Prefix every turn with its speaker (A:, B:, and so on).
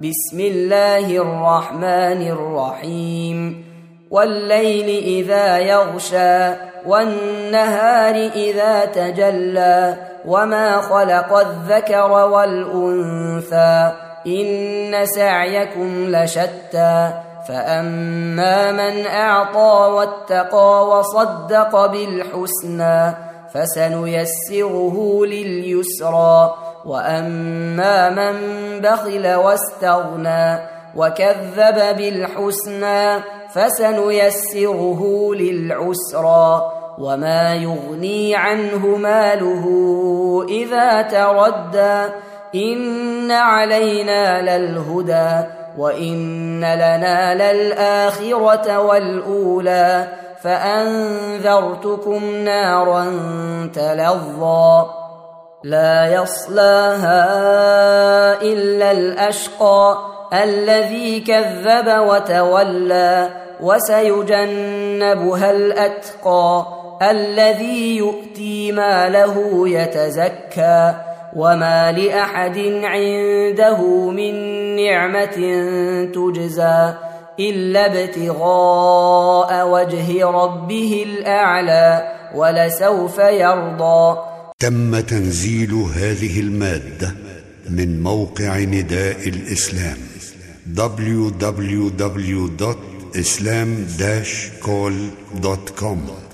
A: بسم الله الرحمن الرحيم والليل إذا يغشى والنهار إذا تجلى وما خلق الذكر والأنثى إن سعيكم لشتى فأما من أعطى واتقى وصدق بالحسنى فسنيسره لليسرى وأما من بخل واستغنى وكذب بالحسنى فسنيسره للعسرى وما يغني عنه ماله إذا تردى إن علينا للهدى وإن لنا للآخرة والأولى فأنذرتكم نارا تلظى لا يصلاها إلا الأشقى الذي كذب وتولى وسيجنبها الأتقى الذي يؤتي ماله يتزكى وما لأحد عنده من نعمة تجزى إلا ابتغاء وجه ربه الأعلى ولسوف يرضى.
B: تم تنزيل هذه المادة من موقع نداء الإسلام www.islam-call.com